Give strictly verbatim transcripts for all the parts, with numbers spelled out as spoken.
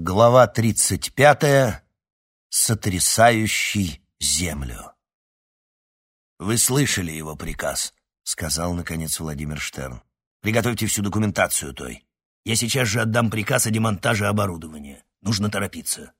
Глава тридцать пятая. Сотрясающий землю. «Вы слышали его приказ», — сказал, наконец, Владимир Штерн. «Приготовьте всю документацию той. Я сейчас же отдам приказ о демонтаже оборудования. Нужно торопиться».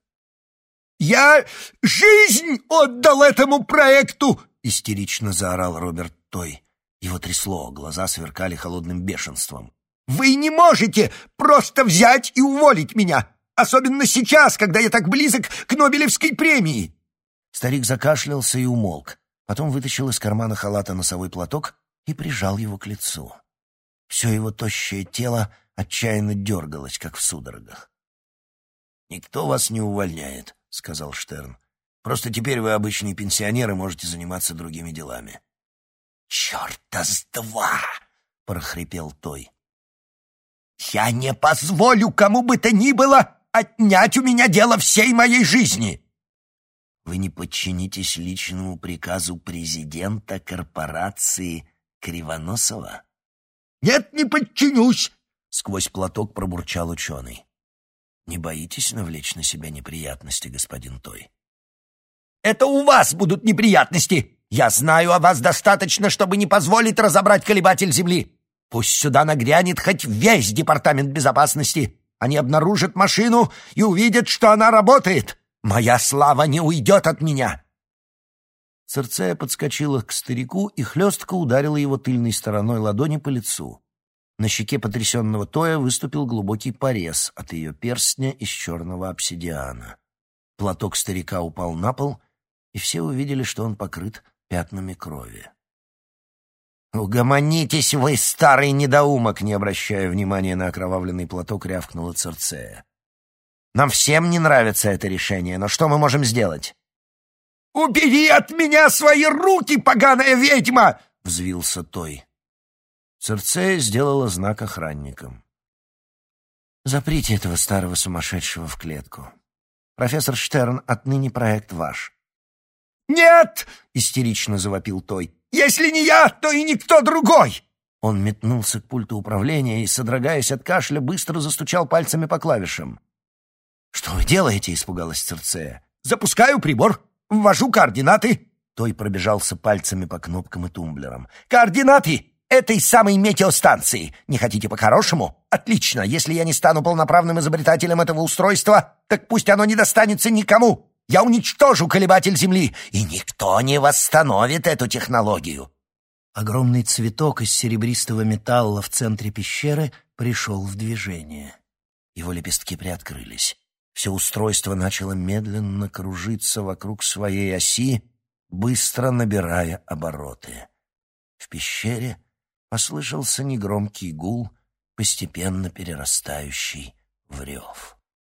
«Я жизнь отдал этому проекту!» — истерично заорал Роберт Той. Его трясло, глаза сверкали холодным бешенством. «Вы не можете просто взять и уволить меня! Особенно сейчас, когда я так близок к Нобелевской премии!» Старик закашлялся и умолк. Потом вытащил из кармана халата носовой платок и прижал его к лицу. Все его тощее тело отчаянно дергалось, как в судорогах. «Никто вас не увольняет», — сказал Штерн. «Просто теперь вы обычные пенсионеры, можете заниматься другими делами». «Черта с два!» — прохрипел Той. «Я не позволю кому бы то ни было отнять у меня дело всей моей жизни!» «Вы не подчинитесь личному приказу президента корпорации Кривоносова?» «Нет, не подчинюсь!» — сквозь платок пробурчал ученый. «Не боитесь навлечь на себя неприятности, господин Той?» «Это у вас будут неприятности! Я знаю о вас достаточно, чтобы не позволить разобрать колебатель Земли. Пусть сюда нагрянет хоть весь департамент безопасности. Они обнаружат машину и увидят, что она работает. Моя слава не уйдет от меня!» Цирцея подскочила к старику и хлестко ударила его тыльной стороной ладони по лицу. На щеке потрясенного Тоя выступил глубокий порез от ее перстня из черного обсидиана. Платок старика упал на пол, и все увидели, что он покрыт пятнами крови. «Угомонитесь вы, старый недоумок!» — не обращая внимания на окровавленный платок, рявкнула Цирцея. «Нам всем не нравится это решение, но что мы можем сделать?» «Убери от меня свои руки, поганая ведьма!» — взвился Той. Цирцея сделала знак охранникам. «Заприте этого старого сумасшедшего в клетку. Профессор Штерн, отныне проект ваш». «Нет!» — истерично завопил Той. «Если не я, то и никто другой!» Он метнулся к пульту управления и, содрогаясь от кашля, быстро застучал пальцами по клавишам. «Что вы делаете?» — испугалась Цирцея. «Запускаю прибор, ввожу координаты». Той пробежался пальцами по кнопкам и тумблерам. «Координаты этой самой метеостанции. Не хотите по-хорошему? Отлично. Если я не стану полноправным изобретателем этого устройства, так пусть оно не достанется никому. Я уничтожу колебатель Земли, и никто не восстановит эту технологию». Огромный цветок из серебристого металла в центре пещеры пришел в движение. Его лепестки приоткрылись. Все устройство начало медленно кружиться вокруг своей оси, быстро набирая обороты. В пещере послышался негромкий гул, постепенно перерастающий в рев.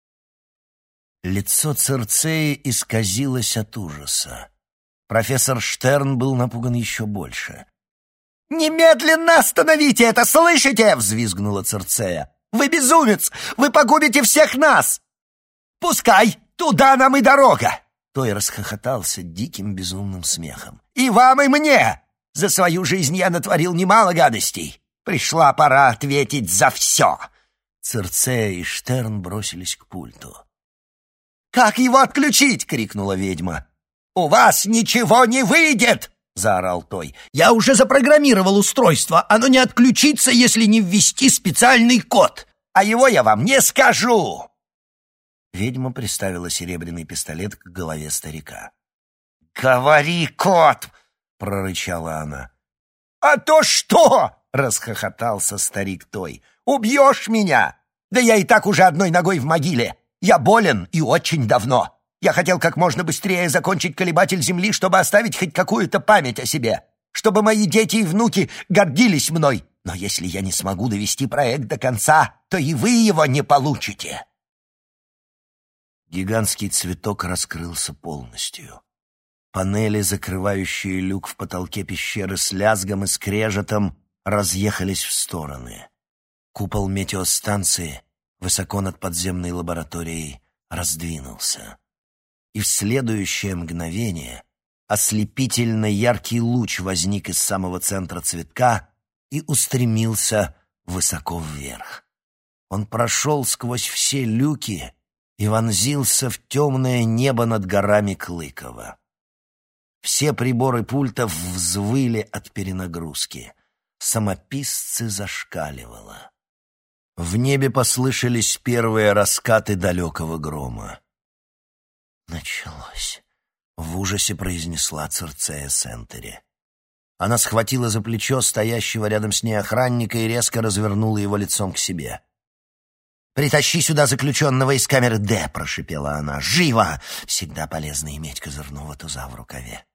Лицо Цирцеи исказилось от ужаса. Профессор Штерн был напуган еще больше. «Немедленно остановите это, слышите?» — взвизгнула Цирцея. «Вы безумец! Вы погубите всех нас! Пускай! Туда нам и дорога!» Той расхохотался диким безумным смехом. «И вам, и мне! За свою жизнь я натворил немало гадостей. Пришла пора ответить за все!» Цирцея и Штерн бросились к пульту. «Как его отключить?» — крикнула ведьма. «У вас ничего не выйдет!» — заорал Той. «Я уже запрограммировал устройство. Оно не отключится, если не ввести специальный код. А его я вам не скажу!» Ведьма приставила серебряный пистолет к голове старика. «Говори, кот!» — прорычала она. «А то что?» — расхохотался старик Той. «Убьешь меня? Да я и так уже одной ногой в могиле. Я болен и очень давно. Я хотел как можно быстрее закончить колебатель Земли, чтобы оставить хоть какую-то память о себе, чтобы мои дети и внуки гордились мной. Но если я не смогу довести проект до конца, то и вы его не получите». Гигантский цветок раскрылся полностью. Панели, закрывающие люк в потолке пещеры, с лязгом и скрежетом разъехались в стороны. Купол метеостанции высоко над подземной лабораторией раздвинулся. И в следующее мгновение ослепительно яркий луч возник из самого центра цветка и устремился высоко вверх. Он прошел сквозь все люки и вонзился в темное небо над горами Клыково. Все приборы пультов взвыли от перенагрузки. Самописцы зашкаливало. В небе послышались первые раскаты далекого грома. «Началось», — в ужасе произнесла Цирцея Сентери. Она схватила за плечо стоящего рядом с ней охранника и резко развернула его лицом к себе. «Притащи сюда заключенного из камеры Д», — прошипела она. «Живо! Всегда полезно иметь козырного туза в рукаве».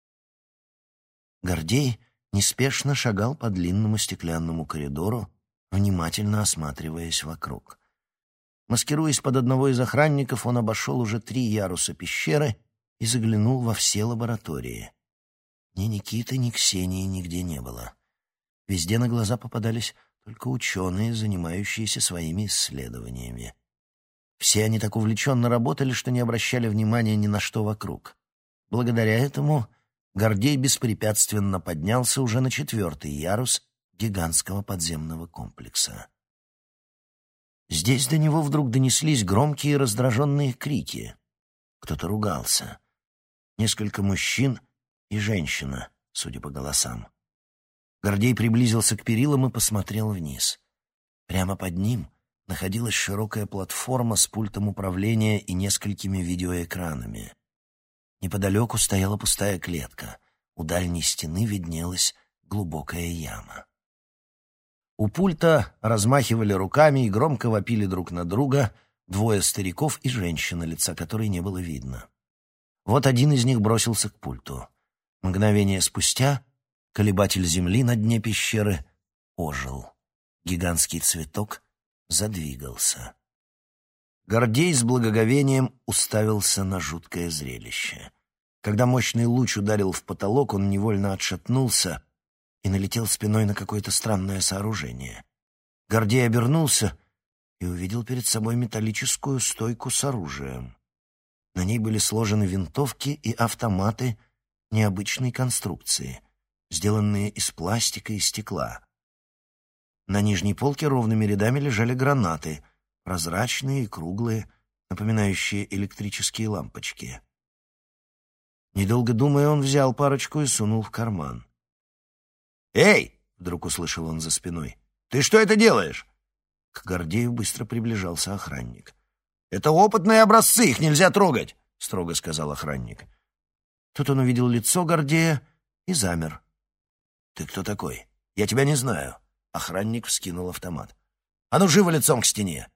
Гордей неспешно шагал по длинному стеклянному коридору, внимательно осматриваясь вокруг. Маскируясь под одного из охранников, он обошел уже три яруса пещеры и заглянул во все лаборатории. Ни Никиты, ни Ксении нигде не было. Везде на глаза попадались только ученые, занимающиеся своими исследованиями. Все они так увлеченно работали, что не обращали внимания ни на что вокруг. Благодаря этому Гордей беспрепятственно поднялся уже на четвертый ярус гигантского подземного комплекса. Здесь до него вдруг донеслись громкие раздраженные крики. Кто-то ругался. Несколько мужчин и женщина, судя по голосам. Гордей приблизился к перилам и посмотрел вниз. Прямо под ним находилась широкая платформа с пультом управления и несколькими видеоэкранами. Неподалеку стояла пустая клетка. У дальней стены виднелась глубокая яма. У пульта размахивали руками и громко вопили друг на друга двое стариков и женщина, лица которой не было видно. Вот один из них бросился к пульту. Мгновение спустя колебатель земли на дне пещеры ожил. Гигантский цветок задвигался. Гордей с благоговением уставился на жуткое зрелище. Когда мощный луч ударил в потолок, он невольно отшатнулся и налетел спиной на какое-то странное сооружение. Гордей обернулся и увидел перед собой металлическую стойку с оружием. На ней были сложены винтовки и автоматы необычной конструкции, сделанные из пластика и стекла. На нижней полке ровными рядами лежали гранаты, прозрачные и круглые, напоминающие электрические лампочки. Недолго думая, он взял парочку и сунул в карман. «Эй!» — вдруг услышал он за спиной. «Ты что это делаешь?» К Гордею быстро приближался охранник. «Это опытные образцы, их нельзя трогать!» — строго сказал охранник. Тут он увидел лицо Гордея и замер. «Ты кто такой? Я тебя не знаю». Охранник вскинул автомат. «А ну, живо лицом к стене!»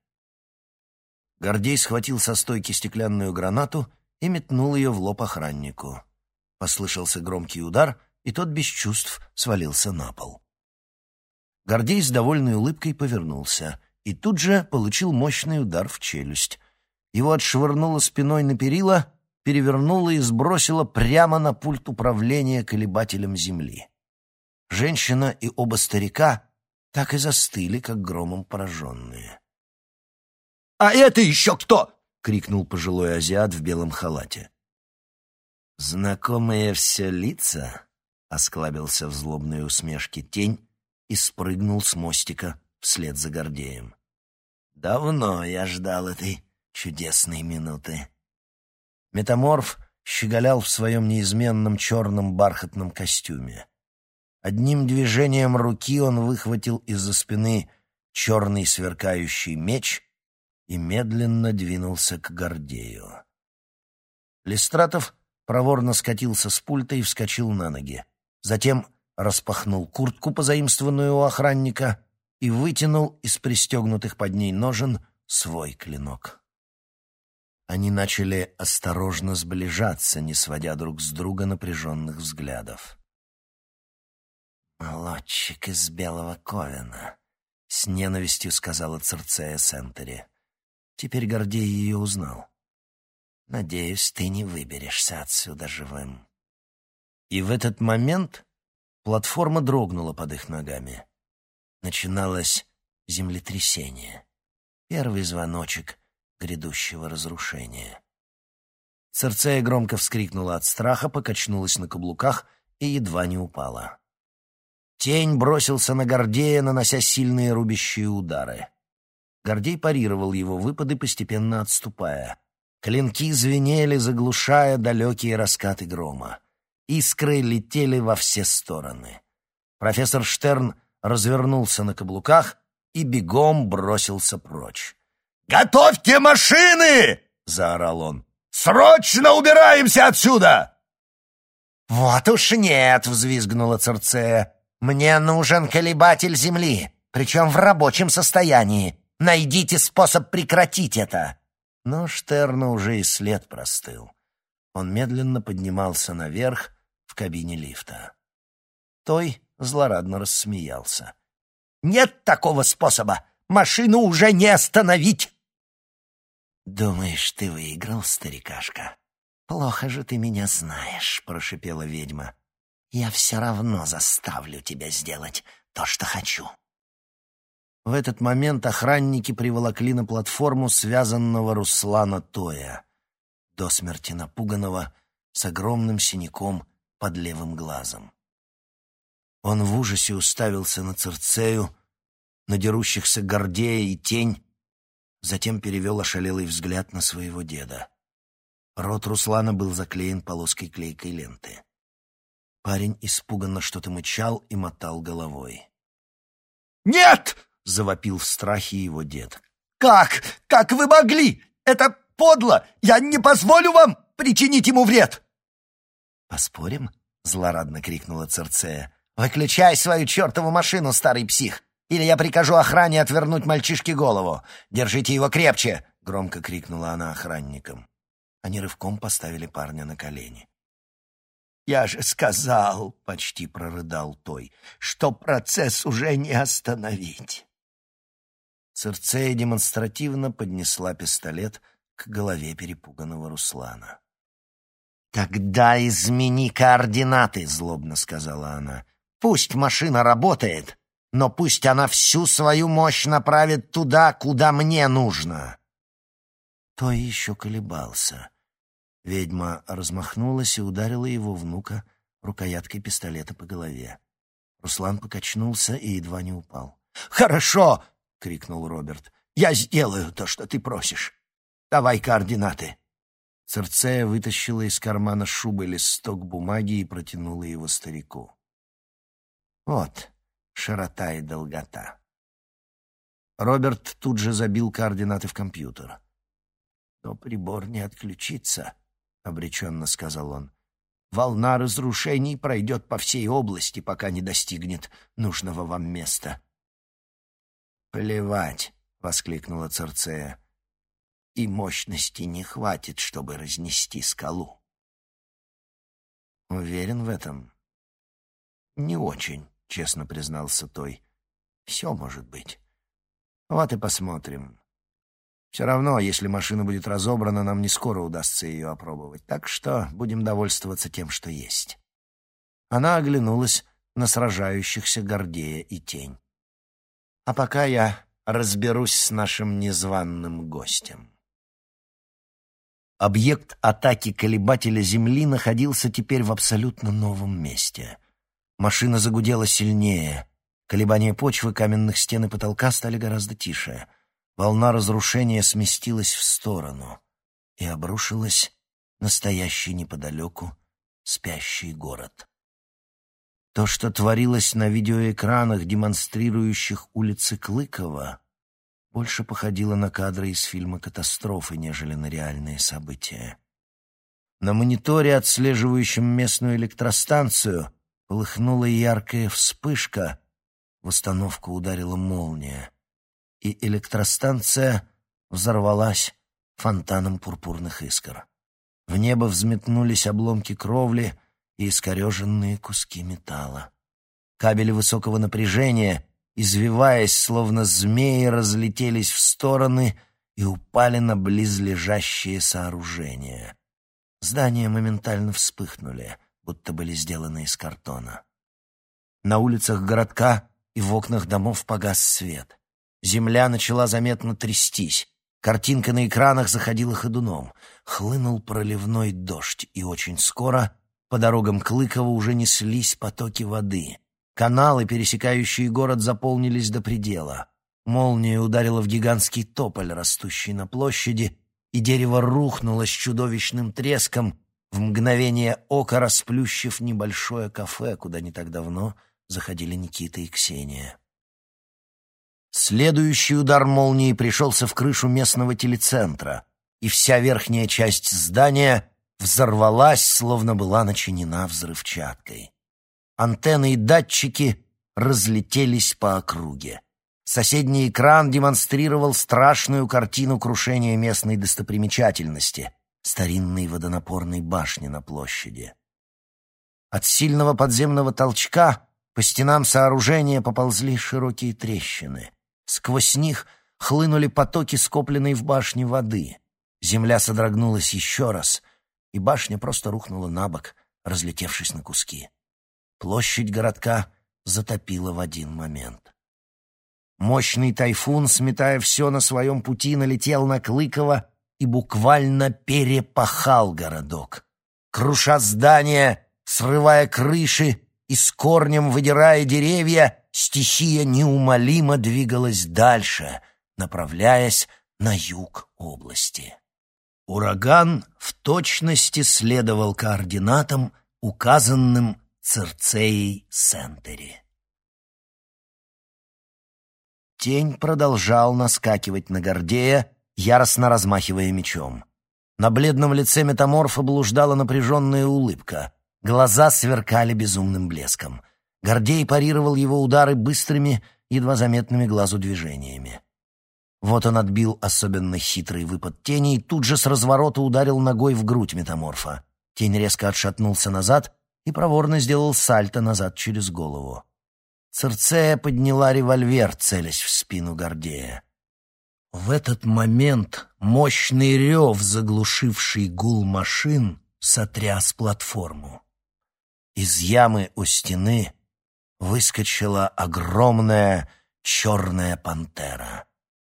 Гордей схватил со стойки стеклянную гранату и метнул ее в лоб охраннику. Послышался громкий удар, и тот без чувств свалился на пол. Гордей с довольной улыбкой повернулся и тут же получил мощный удар в челюсть. Его отшвырнуло спиной на перила, перевернуло и сбросило прямо на пульт управления колебателем земли. Женщина и оба старика так и застыли, как громом пораженные. «А это еще кто?» — крикнул пожилой азиат в белом халате. «Знакомые все лица?» — осклабился в злобной усмешке тень и спрыгнул с мостика вслед за Гордеем. «Давно я ждал этой чудесной минуты». Метаморф щеголял в своем неизменном черном бархатном костюме. Одним движением руки он выхватил из-за спины черный сверкающий меч и медленно двинулся к Гордею. Листратов проворно скатился с пульта и вскочил на ноги. Затем распахнул куртку, позаимствованную у охранника, и вытянул из пристегнутых под ней ножен свой клинок. Они начали осторожно сближаться, не сводя друг с друга напряженных взглядов. «Молодчик из Белого Ковена», — с ненавистью сказала Цирцея Сентери. Теперь Гордей ее узнал. «Надеюсь, ты не выберешься отсюда живым». И в этот момент платформа дрогнула под их ногами. Начиналось землетрясение. Первый звоночек грядущего разрушения. Цирцея громко вскрикнула от страха, покачнулась на каблуках и едва не упала. Тень бросился на Гордея, нанося сильные рубящие удары. Гордей парировал его выпады, постепенно отступая. Клинки звенели, заглушая далекие раскаты грома. Искры летели во все стороны. Профессор Штерн развернулся на каблуках и бегом бросился прочь. «Готовьте машины!» — заорал он. «Срочно убираемся отсюда!» «Вот уж нет!» — взвизгнула Цирцея. «Мне нужен колебатель Земли, причем в рабочем состоянии. Найдите способ прекратить это!» Но Штерну уже и след простыл. Он медленно поднимался наверх в кабине лифта. Той злорадно рассмеялся. «Нет такого способа! Машину уже не остановить!» «Думаешь, ты выиграл, старикашка? Плохо же ты меня знаешь», — прошипела ведьма. «Я все равно заставлю тебя сделать то, что хочу». В этот момент охранники приволокли на платформу связанного Руслана Тоя, до смерти напуганного, с огромным синяком под левым глазом. Он в ужасе уставился на Цирцею, на дерущихся Гордея и Тень, затем перевел ошалелый взгляд на своего деда. Рот Руслана был заклеен полоской клейкой ленты. Парень испуганно что-то мычал и мотал головой. «Нет!» — завопил в страхе его дед. «Как? Как вы могли? Это подло! Я не позволю вам причинить ему вред!» «Поспорим?» — злорадно крикнула Цирцея. «Выключай свою чертову машину, старый псих, или я прикажу охране отвернуть мальчишке голову. Держите его крепче!» — громко крикнула она охранникам. Они рывком поставили парня на колени. «Я же сказал, — почти прорыдал Той, — что процесс уже не остановить». Цирцея демонстративно поднесла пистолет к голове перепуганного Руслана. «Тогда измени координаты», — злобно сказала она. «Пусть машина работает, но пусть она всю свою мощь направит туда, куда мне нужно». Той еще колебался. Ведьма размахнулась и ударила его внука рукояткой пистолета по голове. Руслан покачнулся и едва не упал. «Хорошо!» — крикнул Роберт. «Я сделаю то, что ты просишь. Давай координаты». Цирцея вытащила из кармана шубы листок бумаги и протянула его старику. «Вот широта и долгота». Роберт тут же забил координаты в компьютер. «Но прибор не отключится», — обреченно сказал он. «Волна разрушений пройдет по всей области, пока не достигнет нужного вам места». «Плевать», — воскликнула Цирцея. «И мощности не хватит, чтобы разнести скалу». «Уверен в этом?» «Не очень», — честно признался Той. «Все может быть. Вот и посмотрим. Все равно, если машина будет разобрана, нам не скоро удастся ее опробовать, так что будем довольствоваться тем, что есть». Она оглянулась на сражающихся Гордея и Тень. «А пока я разберусь с нашим незваным гостем». Объект атаки колебателя Земли находился теперь в абсолютно новом месте. Машина загудела сильнее. Колебания почвы, каменных стен и потолка стали гораздо тише. Волна разрушения сместилась в сторону и обрушилась на стоящий неподалеку спящий город. То, что творилось на видеоэкранах, демонстрирующих улицы Клыкова, больше походило на кадры из фильма «Катастрофы», нежели на реальные события. На мониторе, отслеживающем местную электростанцию, полыхнула яркая вспышка, в установку ударила молния, и электростанция взорвалась фонтаном пурпурных искр. В небо взметнулись обломки кровли и искореженные куски металла. Кабели высокого напряжения, извиваясь, словно змеи, разлетелись в стороны и упали на близлежащие сооружения. Здания моментально вспыхнули, будто были сделаны из картона. На улицах городка и в окнах домов погас свет. Земля начала заметно трястись. Картинка на экранах заходила ходуном. Хлынул проливной дождь, и очень скоро по дорогам Клыкова уже неслись потоки воды. Каналы, пересекающие город, заполнились до предела. Молния ударила в гигантский тополь, растущий на площади, и дерево рухнуло с чудовищным треском, в мгновение ока расплющив небольшое кафе, куда не так давно заходили Никита и Ксения. Следующий удар молнии пришелся в крышу местного телецентра, и вся верхняя часть здания взорвалась, словно была начинена взрывчаткой. Антенны и датчики разлетелись по округе. Соседний экран демонстрировал страшную картину крушения местной достопримечательности — старинной водонапорной башни на площади. От сильного подземного толчка по стенам сооружения поползли широкие трещины. Сквозь них хлынули потоки скопленной в башне воды. Земля содрогнулась еще раз, и башня просто рухнула на бок, разлетевшись на куски. Площадь городка затопила в один момент. Мощный тайфун, сметая все на своем пути, налетел на Клыково и буквально перепахал городок. Круша здания, срывая крыши и с корнем выдирая деревья, стихия неумолимо двигалась дальше, направляясь на юг области. Ураган в точности следовал координатам, указанным Цирцеей Сентери. Тень продолжал наскакивать на Гордея, яростно размахивая мечом. На бледном лице метаморфа блуждала напряженная улыбка. Глаза сверкали безумным блеском. Гордей парировал его удары быстрыми, едва заметными глазу движениями. Вот он отбил особенно хитрый выпад тени и тут же с разворота ударил ногой в грудь метаморфа. Тень резко отшатнулся назад и проворно сделал сальто назад через голову. Цирцея подняла револьвер, целясь в спину Гордея. В этот момент мощный рев, заглушивший гул машин, сотряс платформу. Из ямы у стены выскочила огромная черная пантера.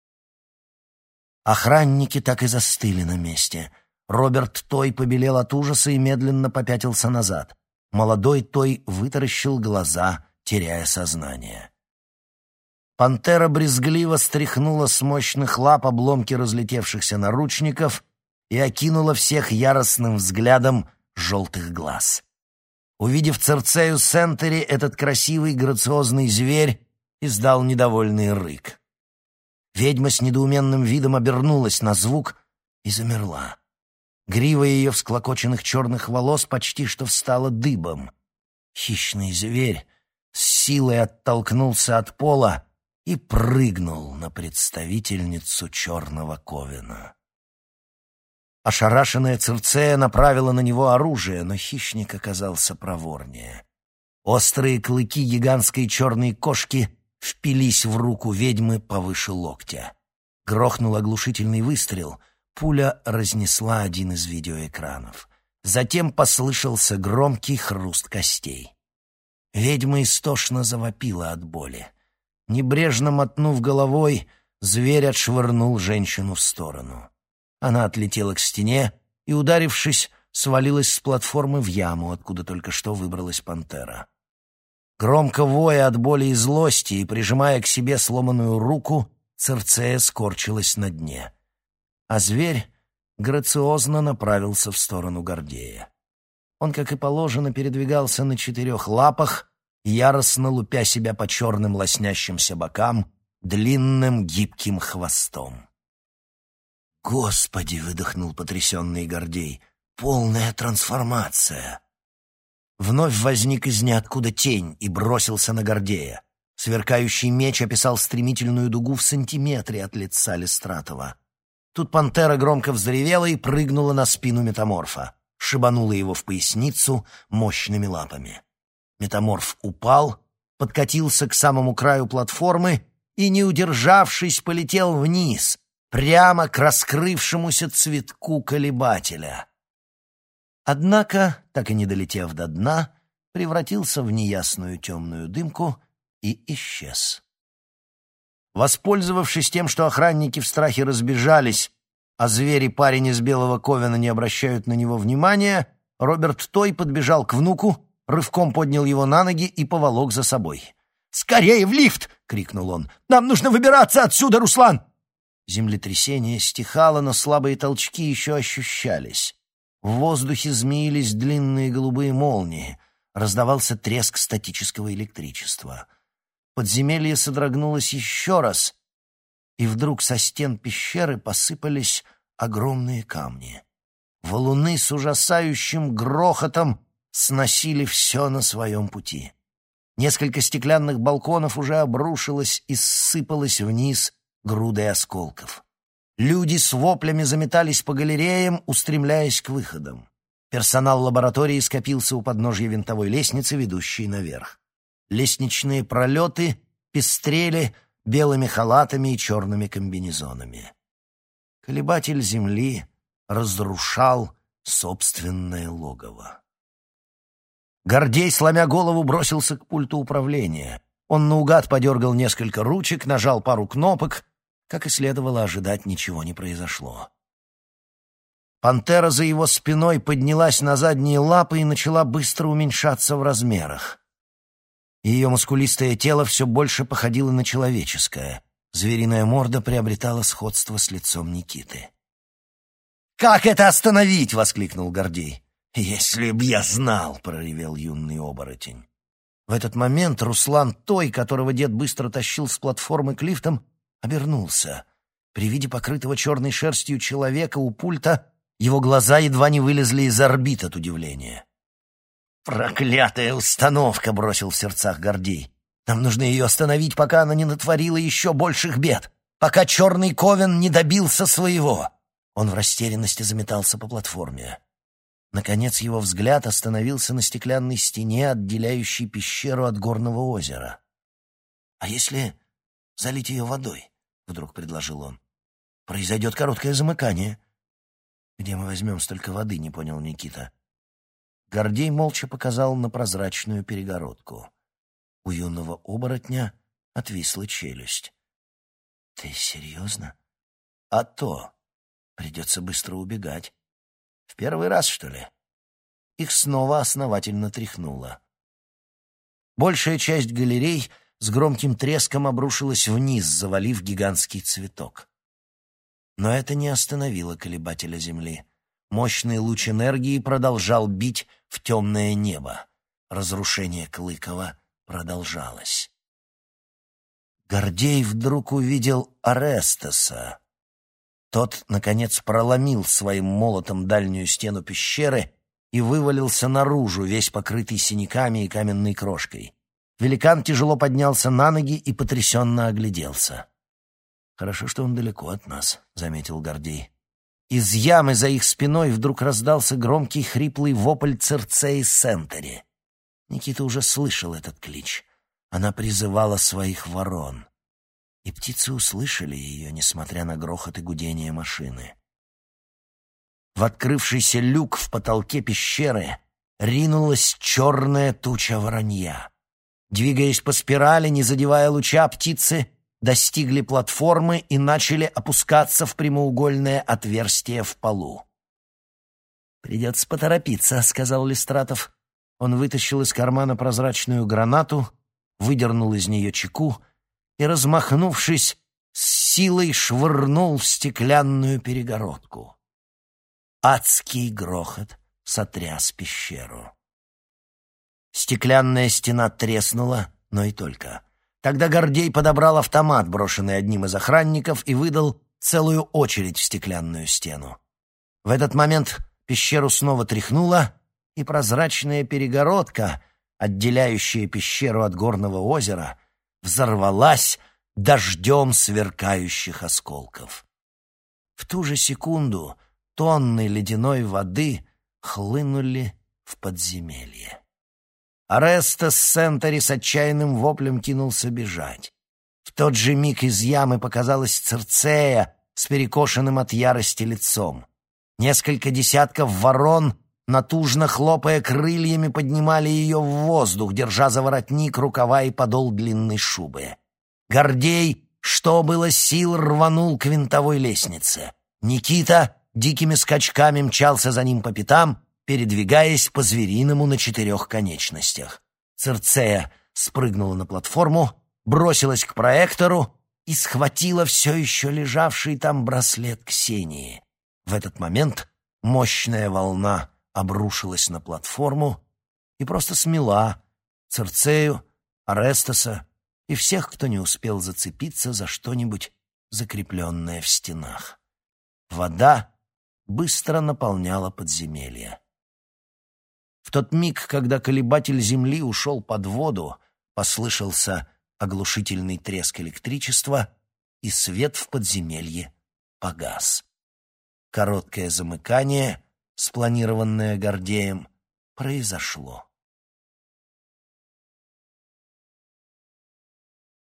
Охранники так и застыли на месте. Роберт Той побелел от ужаса и медленно попятился назад. Молодой Той вытаращил глаза, теряя сознание. Пантера брезгливо стряхнула с мощных лап обломки разлетевшихся наручников и окинула всех яростным взглядом желтых глаз. Увидев Цирцею Сентери, этот красивый грациозный зверь издал недовольный рык. Ведьма с недоуменным видом обернулась на звук и замерла. Грива ее всклокоченных черных волос почти что встала дыбом. Хищный зверь с силой оттолкнулся от пола и прыгнул на представительницу черного ковена. Ошарашенная Цирцея направила на него оружие, но хищник оказался проворнее. Острые клыки гигантской черной кошки впились в руку ведьмы повыше локтя. Грохнул оглушительный выстрел, пуля разнесла один из видеоэкранов. Затем послышался громкий хруст костей. Ведьма истошно завопила от боли. Небрежно мотнув головой, зверь отшвырнул женщину в сторону. Она отлетела к стене и, ударившись, свалилась с платформы в яму, откуда только что выбралась пантера. Громко воя от боли и злости и прижимая к себе сломанную руку, Цирцея скорчилась на дне. А зверь грациозно направился в сторону Гордея. Он, как и положено, передвигался на четырех лапах, яростно лупя себя по черным лоснящимся бокам длинным гибким хвостом. «Господи!» — выдохнул потрясенный Гордей. «Полная трансформация!» Вновь возник из ниоткуда тень и бросился на Гордея. Сверкающий меч описал стремительную дугу в сантиметре от лица Листратова. Тут пантера громко взревела и прыгнула на спину метаморфа. Шибанула его в поясницу мощными лапами. Метаморф упал, подкатился к самому краю платформы и, не удержавшись, полетел вниз, прямо к раскрывшемуся цветку колебателя. Однако, так и не долетев до дна, превратился в неясную темную дымку и исчез. Воспользовавшись тем, что охранники в страхе разбежались, а звери парень из Белого Ковена не обращают на него внимания, Роберт Той подбежал к внуку, рывком поднял его на ноги и поволок за собой. «Скорее в лифт!» — крикнул он. «Нам нужно выбираться отсюда, Руслан!» Землетрясение стихало, но слабые толчки еще ощущались. В воздухе змеились длинные голубые молнии. Раздавался треск статического электричества. Подземелье содрогнулось еще раз, и вдруг со стен пещеры посыпались огромные камни. Валуны с ужасающим грохотом сносили все на своем пути. Несколько стеклянных балконов уже обрушилось и ссыпалось вниз грудой осколков. Люди с воплями заметались по галереям, устремляясь к выходам. Персонал лаборатории скопился у подножья винтовой лестницы, ведущей наверх. Лестничные пролеты пестрели белыми халатами и черными комбинезонами. Колебатель земли разрушал собственное логово. Гордей, сломя голову, бросился к пульту управления. Он наугад подергал несколько ручек, нажал пару кнопок. Как и следовало ожидать, ничего не произошло. Пантера за его спиной поднялась на задние лапы и начала быстро уменьшаться в размерах. Ее мускулистое тело все больше походило на человеческое. Звериная морда приобретала сходство с лицом Никиты. «Как это остановить?» — воскликнул Гордей. «Если б я знал!» — проревел юный оборотень. В этот момент Руслан Той, которого дед быстро тащил с платформы к лифтам, обернулся. При виде покрытого черной шерстью человека у пульта его глаза едва не вылезли из орбит от удивления. «Проклятая установка!» — бросил в сердцах Гордей. «Нам нужно ее остановить, пока она не натворила еще больших бед, пока черный ковен не добился своего». Он в растерянности заметался по платформе. Наконец его взгляд остановился на стеклянной стене, отделяющей пещеру от горного озера. «А если залить ее водой?» — вдруг предложил он. «Произойдет короткое замыкание». «Где мы возьмем столько воды?» — не понял Никита. Гордей молча показал на прозрачную перегородку. У юного оборотня отвисла челюсть. «Ты серьезно?» «А то! Придется быстро убегать. В первый раз, что ли?» Их снова основательно тряхнуло. Большая часть галерей с громким треском обрушилась вниз, завалив гигантский цветок. Но это не остановило колебателя земли. Мощный луч энергии продолжал бить в темное небо. Разрушение Клыкова продолжалось. Гордей вдруг увидел Арестаса. Тот, наконец, проломил своим молотом дальнюю стену пещеры и вывалился наружу, весь покрытый синяками и каменной крошкой. Великан тяжело поднялся на ноги и потрясенно огляделся. «Хорошо, что он далеко от нас», — заметил Гордей. Из ямы за их спиной вдруг раздался громкий хриплый вопль Цирцеи Сентери. Никита уже слышал этот клич. Она призывала своих ворон. И птицы услышали ее, несмотря на грохот и гудение машины. В открывшийся люк в потолке пещеры ринулась черная туча воронья. Двигаясь по спирали, не задевая луча, птицы достигли платформы и начали опускаться в прямоугольное отверстие в полу. «Придется поторопиться», — сказал Листратов. Он вытащил из кармана прозрачную гранату, выдернул из нее чеку и, размахнувшись, с силой швырнул в стеклянную перегородку. Адский грохот сотряс пещеру. Стеклянная стена треснула, но и только. Тогда Гордей подобрал автомат, брошенный одним из охранников, и выдал целую очередь в стеклянную стену. В этот момент пещеру снова тряхнуло, и прозрачная перегородка, отделяющая пещеру от горного озера, взорвалась дождем сверкающих осколков. В ту же секунду тонны ледяной воды хлынули в подземелье. Арестас Сентери с отчаянным воплем кинулся бежать. В тот же миг из ямы показалась Цирцея с перекошенным от ярости лицом. Несколько десятков ворон, натужно хлопая крыльями, поднимали ее в воздух, держа за воротник, рукава и подол длинной шубы. Гордей, что было сил, рванул к винтовой лестнице. Никита дикими скачками мчался за ним по пятам, передвигаясь по-звериному на четырех конечностях. Цирцея спрыгнула на платформу, бросилась к проектору и схватила все еще лежавший там браслет Ксении. В этот момент мощная волна обрушилась на платформу и просто смела Цирцею, Орестеса и всех, кто не успел зацепиться за что-нибудь, закрепленное в стенах. Вода быстро наполняла подземелье. В тот миг, когда колебатель земли ушел под воду, послышался оглушительный треск электричества, и свет в подземелье погас. Короткое замыкание, спланированное Гордеем, произошло.